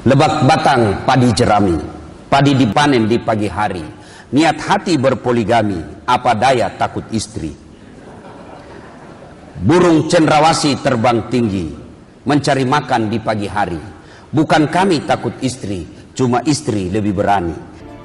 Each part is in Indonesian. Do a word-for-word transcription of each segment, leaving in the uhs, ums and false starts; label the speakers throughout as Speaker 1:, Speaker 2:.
Speaker 1: Lebak batang padi jerami, padi dipanen di pagi hari. Niat hati berpoligami, apa daya takut istri. Burung cendrawasih terbang tinggi, mencari makan di pagi hari. Bukan kami takut istri, cuma istri lebih berani.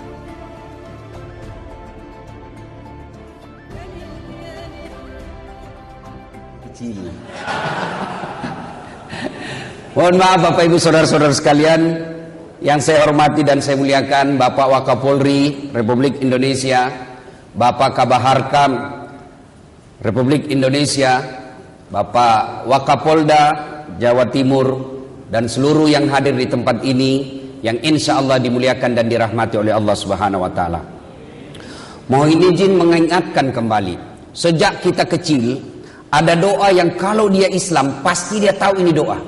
Speaker 1: Mohon maaf Bapak Ibu Saudara-saudara sekalian yang saya hormati dan saya muliakan, Bapak Wakapolri Republik Indonesia, Bapak Kabaharkam Republik Indonesia, Bapak Wakapolda Jawa Timur, dan seluruh yang hadir di tempat ini yang insya Allah dimuliakan dan dirahmati oleh Allah Subhanahu Wa Taala. Mohon izin mengingatkan kembali, sejak kita kecil ada doa yang kalau dia Islam pasti dia tahu ini doa.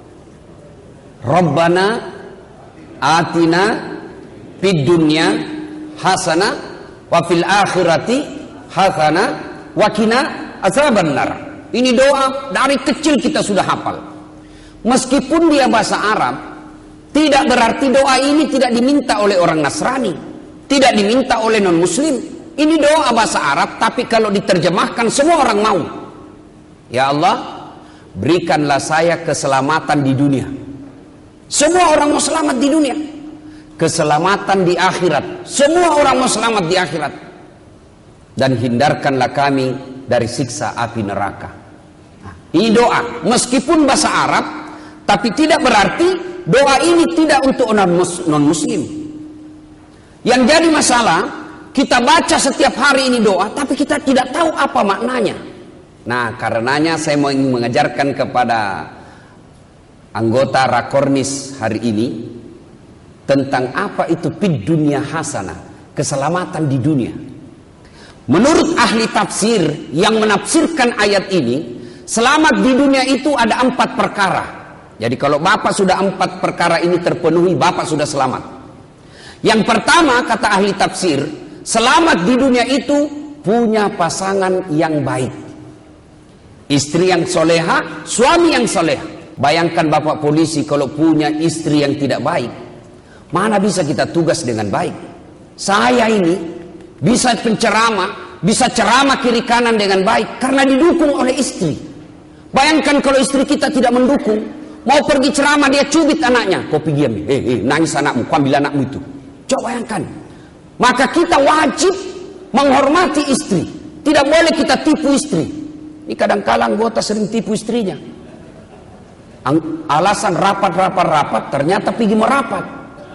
Speaker 1: Rabbana atina fid dunya hasanah wa fil akhirati hasanah wa qina azabannar. Ini doa dari kecil kita sudah hafal. Meskipun dia bahasa Arab, tidak berarti doa ini tidak diminta oleh orang Nasrani, tidak diminta oleh non muslim. Ini doa bahasa Arab, tapi kalau diterjemahkan semua orang mau. Ya Allah, berikanlah saya keselamatan di dunia. Semua orang mau selamat di dunia, keselamatan di akhirat. Semua orang mau selamat di akhirat. Dan hindarkanlah kami dari siksa api neraka. Nah, ini doa, meskipun bahasa Arab, tapi tidak berarti doa ini tidak untuk non muslim. Yang jadi masalah, kita baca setiap hari ini doa, tapi kita tidak tahu apa maknanya. Nah, karenanya saya mau mengajarkan kepada anggota Rakornis hari ini tentang apa itu fid dunya hasanah, keselamatan di dunia. Menurut ahli tafsir yang menafsirkan ayat ini, selamat di dunia itu ada empat perkara. Jadi kalau Bapak sudah empat perkara ini terpenuhi, Bapak sudah selamat. Yang pertama, kata ahli tafsir, selamat di dunia itu punya pasangan yang baik. Istri yang soleha, suami yang soleha. Bayangkan Bapak polisi kalau punya istri yang tidak baik, mana bisa kita tugas dengan baik? Saya ini bisa penceramah, bisa ceramah kiri kanan dengan baik karena didukung oleh istri. Bayangkan kalau istri kita tidak mendukung, mau pergi ceramah dia cubit anaknya, kau pergi diam, eh, eh, nangis anakmu, kau ambil anakmu itu. Coba bayangkan. Maka kita wajib menghormati istri, tidak boleh kita tipu istri. Ini kadang-kadang anggota sering tipu istrinya. Alasan rapat-rapat-rapat ternyata pergi merapat.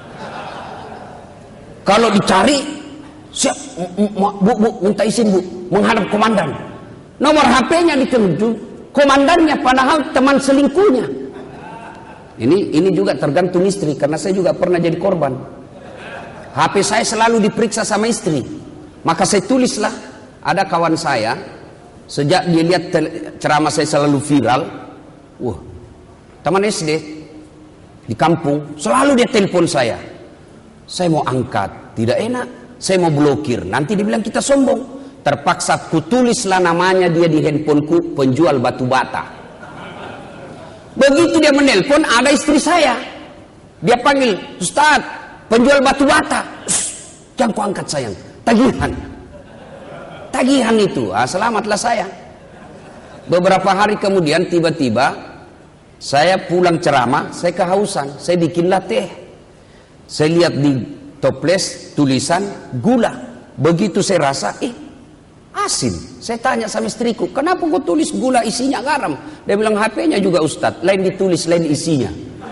Speaker 1: Kalau dicari, siap, bu, bu, minta izin bu, menghadap komandan. Nomor H P-nya dituju, komandannya padahal teman selingkuhnya. Ini ini juga tergantung istri, karena saya juga pernah jadi korban. H P saya selalu diperiksa sama istri. Maka saya tulislah, ada kawan saya, sejak dia lihat ceramah saya selalu viral, wah, teman S D di kampung selalu dia telepon saya. Saya mau angkat, tidak enak. Saya mau blokir, nanti dibilang kita sombong. Terpaksa kutulislah namanya dia di handphoneku, penjual batu bata. Begitu dia menelpon, ada istri saya. Dia panggil, Ustaz, penjual batu bata. Jangan ku angkat sayang, tagihan. Tagihan itu, ah, selamatlah saya. Beberapa hari kemudian tiba-tiba saya pulang ceramah, saya kehausan, saya bikinlah teh. Saya lihat di toples tulisan gula. Begitu saya rasa, eh asin. Saya tanya sama istriku, kenapa kau tulis gula isinya garam? Dia bilang H P-nya juga Ustadz, lain ditulis lain isinya.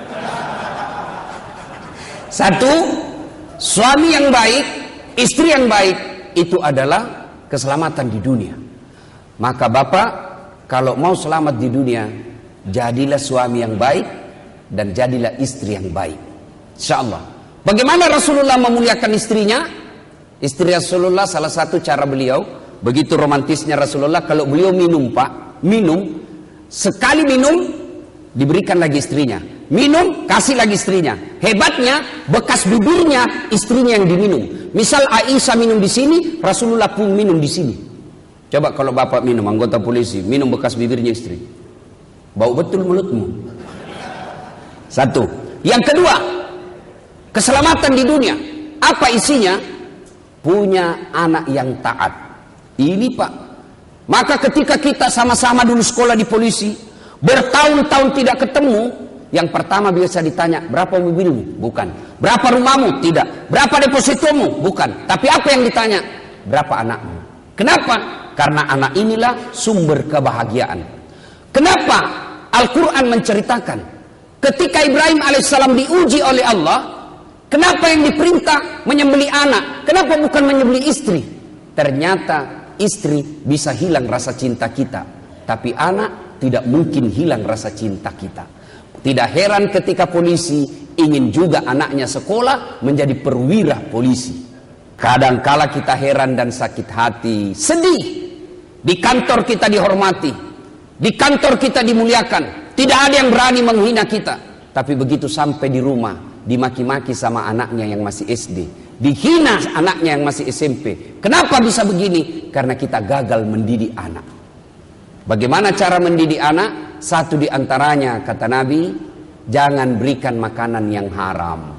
Speaker 1: Satu, suami yang baik, istri yang baik, itu adalah keselamatan di dunia. Maka Bapak, kalau mau selamat di dunia, jadilah suami yang baik dan jadilah istri yang baik, insyaallah. Bagaimana Rasulullah memuliakan istrinya? Istri Rasulullah, salah satu cara beliau, begitu romantisnya Rasulullah, kalau beliau minum pak, minum, sekali minum diberikan lagi istrinya, minum kasih lagi istrinya. Hebatnya bekas bibirnya istrinya yang diminum. Misal Aisyah minum di sini, Rasulullah pun minum di sini. Coba kalau Bapak minum, anggota polisi minum bekas bibirnya istri, bau betul mulutmu. Satu. Yang kedua, keselamatan di dunia. Apa isinya? Punya anak yang taat. Ini Pak. Maka ketika kita sama-sama dulu sekolah di polisi, bertahun-tahun tidak ketemu, yang pertama biasa ditanya, berapa mobilmu? Bukan. Berapa rumahmu? Tidak. Berapa depositomu? Bukan. Tapi apa yang ditanya? Berapa anakmu? Kenapa? Karena anak inilah sumber kebahagiaan. Kenapa Al-Quran menceritakan ketika Ibrahim alaihissalam diuji oleh Allah, kenapa yang diperintah menyembelih anak? Kenapa bukan menyembelih istri? Ternyata istri bisa hilang rasa cinta kita, tapi anak tidak mungkin hilang rasa cinta kita. Tidak heran ketika polisi ingin juga anaknya sekolah menjadi perwira polisi. Kadangkala kita heran dan sakit hati, sedih. Di kantor kita dihormati, di kantor kita dimuliakan, tidak ada yang berani menghina kita. Tapi begitu sampai di rumah, dimaki-maki sama anaknya yang masih S D, dihina anaknya yang masih S M P. Kenapa bisa begini? Karena kita gagal mendidik anak. Bagaimana cara mendidik anak? Satu di antaranya, kata Nabi, jangan berikan makanan yang haram.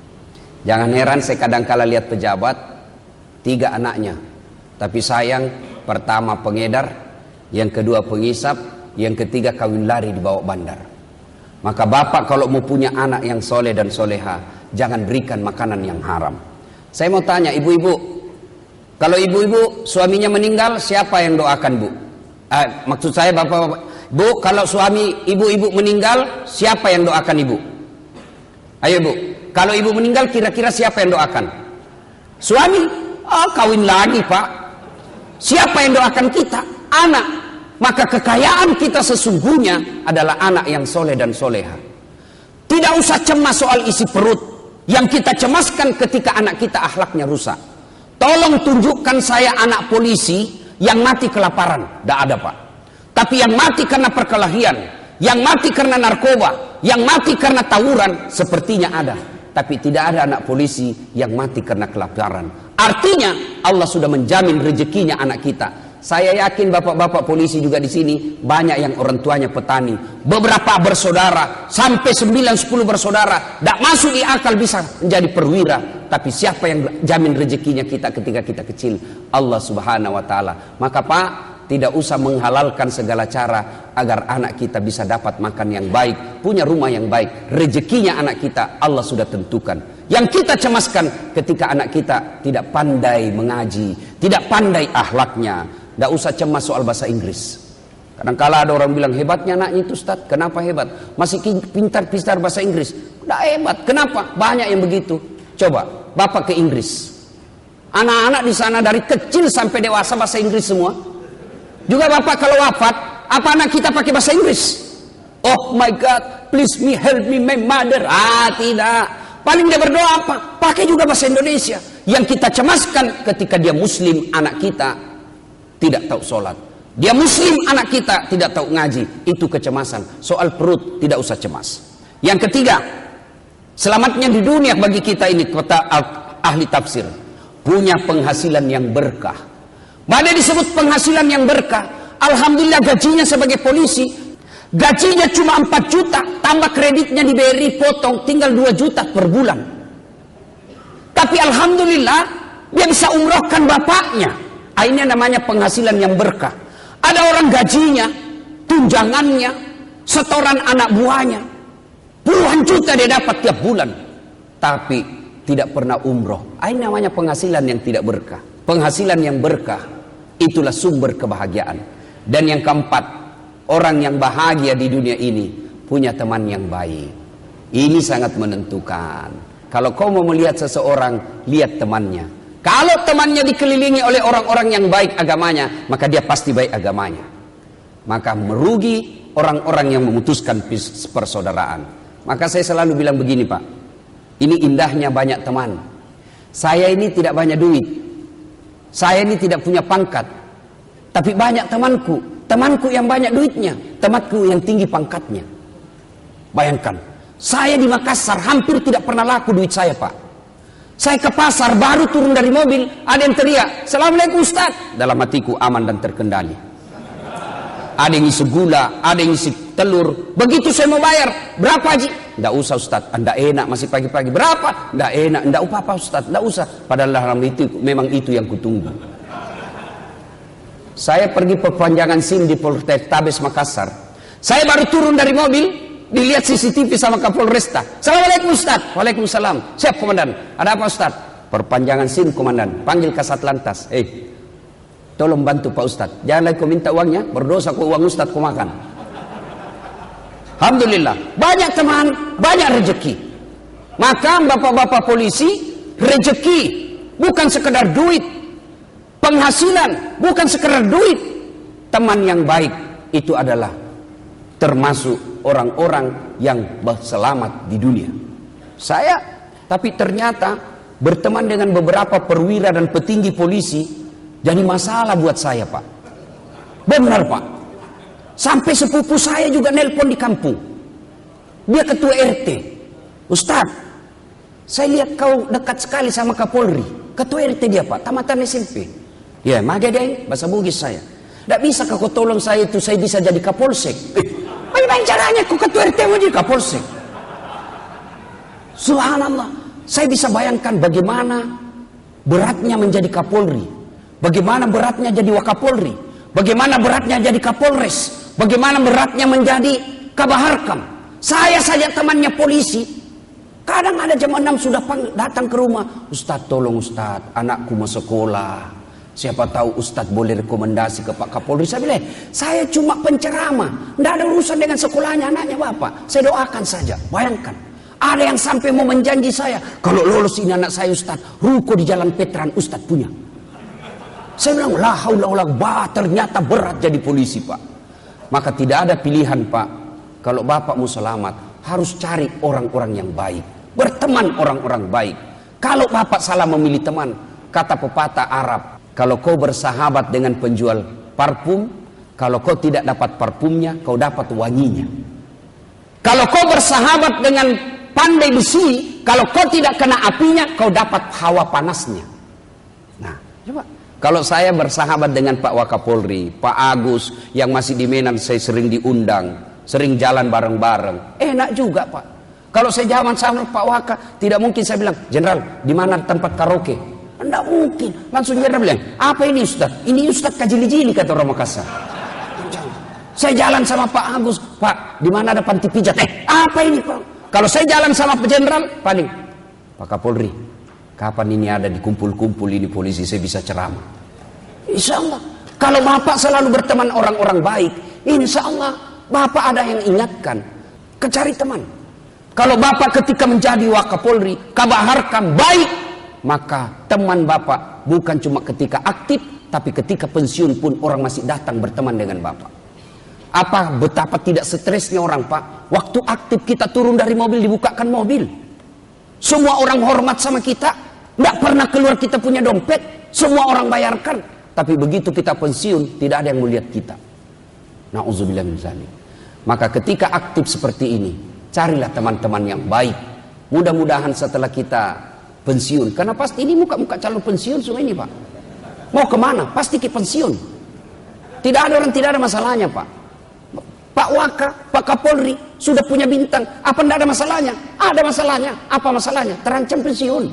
Speaker 1: Jangan heran saya kadangkala lihat pejabat, tiga anaknya, tapi sayang, pertama pengedar, yang kedua pengisap, yang ketiga kawin lari di bawah bandar. Maka bapak kalau mau punya anak yang soleh dan soleha, jangan berikan makanan yang haram. Saya mau tanya ibu-ibu, kalau ibu-ibu suaminya meninggal, siapa yang doakan bu? Eh, maksud saya bapak-bapak, bu, kalau suami ibu-ibu meninggal, siapa yang doakan ibu? Ayo bu, kalau ibu meninggal kira-kira siapa yang doakan? Suami? Oh, kawin lagi pak. Siapa yang doakan kita? Anak. Maka kekayaan kita sesungguhnya adalah anak yang soleh dan soleha. Tidak usah cemas soal isi perut. Yang kita cemaskan ketika anak kita akhlaknya rusak. Tolong tunjukkan saya anak polisi yang mati kelaparan. Tidak ada pak. Tapi yang mati karena perkelahian, yang mati karena narkoba, yang mati karena tawuran, sepertinya ada. Tapi tidak ada anak polisi yang mati karena kelaparan. Artinya Allah sudah menjamin rezekinya anak kita. Saya yakin bapak-bapak polisi juga di sini banyak yang orang tuanya petani, beberapa bersaudara, sampai sembilan sepuluh bersaudara. Tidak masuk di akal bisa menjadi perwira. Tapi siapa yang jamin rezekinya kita ketika kita kecil? Allah Subhanahu Wa Taala. Maka Pak, tidak usah menghalalkan segala cara agar anak kita bisa dapat makan yang baik, punya rumah yang baik. Rezekinya anak kita Allah sudah tentukan. Yang kita cemaskan ketika anak kita tidak pandai mengaji, tidak pandai akhlaknya. Tidak usah cemas soal bahasa Inggris. Kadang-kala ada orang bilang, hebatnya anaknya itu Ustaz. Kenapa hebat? Masih pintar-pintar bahasa Inggris. Tidak hebat. Kenapa? Banyak yang begitu. Coba Bapak ke Inggris, anak-anak di sana dari kecil sampai dewasa bahasa Inggris semua. Juga Bapak kalau wafat, apa anak kita pakai bahasa Inggris? Oh my God, please me, help me, my mother. Ah, tidak. Paling dia berdoa apa? Pakai juga bahasa Indonesia. Yang kita cemaskan ketika dia Muslim, anak kita tidak tahu sholat. Dia Muslim, anak kita tidak tahu ngaji. Itu kecemasan. Soal perut tidak usah cemas. Yang ketiga, selamatnya di dunia bagi kita ini, kata ahli tafsir, punya penghasilan yang berkah. Mana disebut penghasilan yang berkah? Alhamdulillah gajinya sebagai polisi, gajinya cuma empat juta, tambah kreditnya di B R I potong, tinggal dua juta per bulan. Tapi alhamdulillah dia bisa umrohkan bapaknya. Ini namanya penghasilan yang berkah. Ada orang gajinya, tunjangannya, setoran anak buahnya, puluhan juta dia dapat tiap bulan, tapi tidak pernah umroh. Ini namanya penghasilan yang tidak berkah. Penghasilan yang berkah itulah sumber kebahagiaan. Dan yang keempat, orang yang bahagia di dunia ini punya teman yang baik. Ini sangat menentukan. Kalau kau mau melihat seseorang, lihat temannya. Kalau temannya dikelilingi oleh orang-orang yang baik agamanya, maka dia pasti baik agamanya. Maka merugi orang-orang yang memutuskan persaudaraan. Maka saya selalu bilang begini Pak, ini indahnya banyak teman. Saya ini tidak banyak duit, saya ini tidak punya pangkat, tapi banyak temanku. Temanku yang banyak duitnya, temanku yang tinggi pangkatnya. Bayangkan, saya di Makassar hampir tidak pernah laku duit saya Pak. Saya ke pasar, baru turun dari mobil, ada yang teriak, "Assalamualaikum Ustaz." Dalam hatiku aman dan terkendali. Ada yang isi gula, ada yang isi telur. Begitu saya mau bayar, berapa Haji? Nggak usah Ustaz, anda enak masih pagi-pagi. Berapa? Nggak enak, nggak apa-apa Ustaz, nggak usah. Padahal dalam itu memang itu yang kutunggu. Saya pergi perpanjangan SIM di Polrestabes Makassar. Saya baru turun dari mobil, dilihat C C T V sama Kapolresta. Assalamualaikum Ustaz. Waalaikumsalam. Siap komandan. Ada apa Ustaz? Perpanjangan SIM komandan. Panggil Kasat Lantas. Eh, tolong bantu Pak Ustaz. Jangan lagi kau minta uangnya, berdosa kau uang Ustaz kau makan. Alhamdulillah, banyak teman, banyak rezeki. Maka bapak-bapak polisi, rezeki bukan sekedar duit, penghasilan bukan sekedar duit. Teman yang baik itu adalah termasuk orang-orang yang selamat di dunia. Saya, tapi ternyata berteman dengan beberapa perwira dan petinggi polisi jadi masalah buat saya Pak. Benar Pak. Sampai sepupu saya juga nelpon di kampung. Dia ketua R T. Ustaz, saya lihat kau dekat sekali sama Kapolri. Ketua R T dia Pak, tamatan S M P. Ya, magadai bahasa Bugis saya. Tidak bisa kau tolong saya itu, saya bisa jadi Kapolsek. Eh, bagaimana caranya kau ketua R T mau jadi Kapolsek? Subhanallah. Saya bisa bayangkan bagaimana beratnya menjadi Kapolri. Bagaimana beratnya jadi Wakapolri. Bagaimana beratnya jadi Kapolres. Bagaimana beratnya menjadi Kabaharkam. Saya saja temannya polisi. Kadang ada jam enam sudah datang ke rumah. Ustaz tolong Ustaz, anakku mau sekolah. Siapa tahu Ustaz boleh rekomendasi ke Pak Kapolri. Saya bilang, saya cuma penceramah. Tidak ada urusan dengan sekolahnya anaknya Bapak. Saya doakan saja. Bayangkan. Ada yang sampai mau menjanji saya. Kalau lolos ini anak saya Ustaz, ruko di Jalan Petran Ustaz punya. Saya bilang, la haula wala quwwata, ternyata berat jadi polisi Pak. Maka tidak ada pilihan Pak. Kalau Bapak mau selamat, harus cari orang-orang yang baik. Berteman orang-orang baik. Kalau Bapak salah memilih teman, kata pepatah Arab, kalau kau bersahabat dengan penjual parfum, kalau kau tidak dapat parfumnya, kau dapat wanginya. Kalau kau bersahabat dengan pandai besi, kalau kau tidak kena apinya, kau dapat hawa panasnya. Nah, coba. Kalau saya bersahabat dengan Pak Wakapolri, Pak Agus, yang masih di Medan saya sering diundang, sering jalan bareng-bareng. Enak juga Pak. Kalau saya jalan sama Pak Waka, tidak mungkin saya bilang, Jenderal, di mana tempat karaoke? Tidak mungkin. Langsung Jenderal bilang, apa ini Ustaz? Ini Ustaz kajili-jili kata orang Makassar. Saya jalan sama Pak Agus, Pak, di mana ada panti pijat? Eh, apa ini Pak? Kalau saya jalan sama Pak Jenderal, paling, Pak Kapolri, kapan ini ada di kumpul-kumpul ini polisi saya bisa ceramah? Insya Allah. Kalau Bapak selalu berteman orang-orang baik, insya Allah Bapak ada yang ingatkan. Kecari teman. Kalau Bapak ketika menjadi Wakapolri, Kabaharkam baik, maka teman Bapak bukan cuma ketika aktif, tapi ketika pensiun pun orang masih datang berteman dengan Bapak. Apa betapa tidak stresnya orang Pak. Waktu aktif kita turun dari mobil, dibukakan mobil. Semua orang hormat sama kita. Tidak pernah keluar kita punya dompet. Semua orang bayarkan. Tapi begitu kita pensiun, tidak ada yang melihat kita. Na'udzubillah min dzalik. Maka ketika aktif seperti ini, carilah teman-teman yang baik. Mudah-mudahan setelah kita pensiun, karena pasti ini muka-muka calon pensiun semua ini Pak. Mau kemana? Pasti ke pensiun. Tidak ada orang tidak ada masalahnya Pak. Pak Waka, Pak Kapolri sudah punya bintang. Apa tidak ada masalahnya? Ada masalahnya. Apa masalahnya? Terancam pensiun.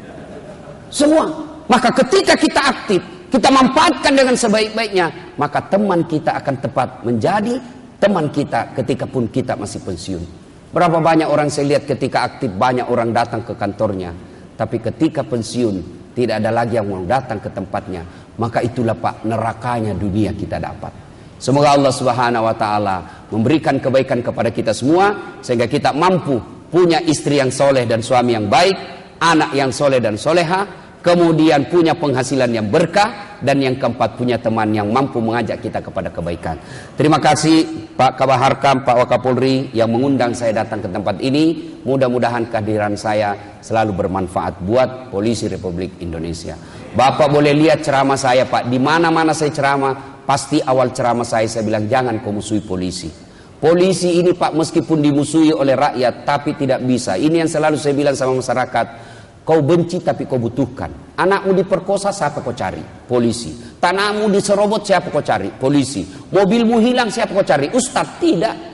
Speaker 1: Semua. Maka ketika kita aktif, kita manfaatkan dengan sebaik-baiknya, maka teman kita akan tepat menjadi teman kita ketika pun kita masih pensiun. Berapa banyak orang saya lihat ketika aktif banyak orang datang ke kantornya, tapi ketika pensiun tidak ada lagi yang mau datang ke tempatnya. Maka itulah Pak, nerakanya dunia kita dapat. Semoga Allah Subhanahu wa taala memberikan kebaikan kepada kita semua sehingga kita mampu punya istri yang soleh dan suami yang baik, anak yang soleh dan soleha, kemudian punya penghasilan yang berkah, dan yang keempat punya teman yang mampu mengajak kita kepada kebaikan. Terima kasih Pak Kabaharkam, Pak Wakapolri yang mengundang saya datang ke tempat ini. Mudah-mudahan kehadiran saya selalu bermanfaat buat Polisi Republik Indonesia. Bapak boleh lihat ceramah saya Pak, di mana-mana saya ceramah, pasti awal ceramah saya saya bilang jangan kau musuhi polisi. Polisi ini Pak meskipun dimusuhi oleh rakyat tapi tidak bisa. Ini yang selalu saya bilang sama masyarakat. Kau benci tapi kau butuhkan. Anakmu diperkosa siapa kau cari? Polisi. Tanahmu diserobot siapa kau cari? Polisi. Mobilmu hilang siapa kau cari? Ustadz. Tidak.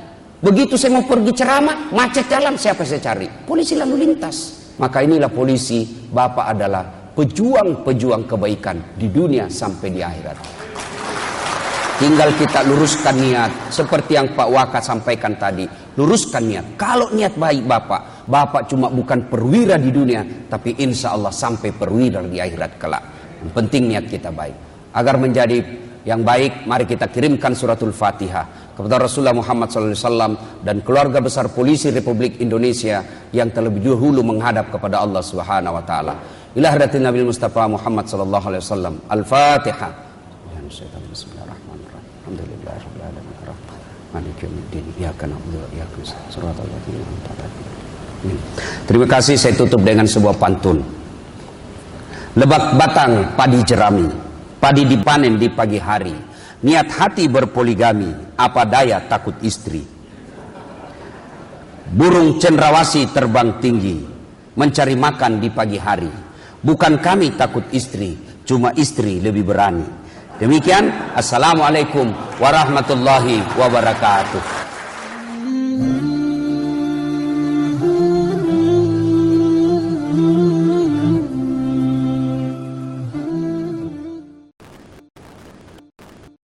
Speaker 1: Begitu saya mau pergi ceramah, macet jalan, siapa saya cari? Polisi lalu lintas. Maka inilah polisi, Bapak adalah pejuang-pejuang kebaikan di dunia sampai di akhirat. Tinggal kita luruskan niat, seperti yang Pak Waka sampaikan tadi. Luruskan niat. Kalau niat baik Bapak, Bapak cuma bukan perwira di dunia, tapi insya Allah sampai perwira di akhirat kelak. Yang penting niat kita baik. Agar menjadi yang baik, mari kita kirimkan suratul Fatihah kepada Rasulullah Muhammad shallallahu alaihi wasallam dan keluarga besar polisi Republik Indonesia yang terlebih dahulu menghadap kepada Allah Subhanahu wa taala. Ila hadratin Nabi Mustafa Muhammad sallallahu alaihi wasallam. Al-Fatihah. Bismillahirrahmanirrahim. Alhamdulillahirabbil alamin. Maliki yaumiddin. Iyyaka na'budu wa iyyaka nasta'in. Shiratal ladzina an'amta 'alaihim. Terima kasih, saya tutup dengan sebuah pantun. Lebak batang padi jerami, padi dipanen di pagi hari. Niat hati berpoligami, apa daya takut istri. Burung cendrawasih terbang tinggi, mencari makan di pagi hari. Bukan kami takut istri, cuma istri lebih berani. Demikian, assalamualaikum warahmatullahi wabarakatuh.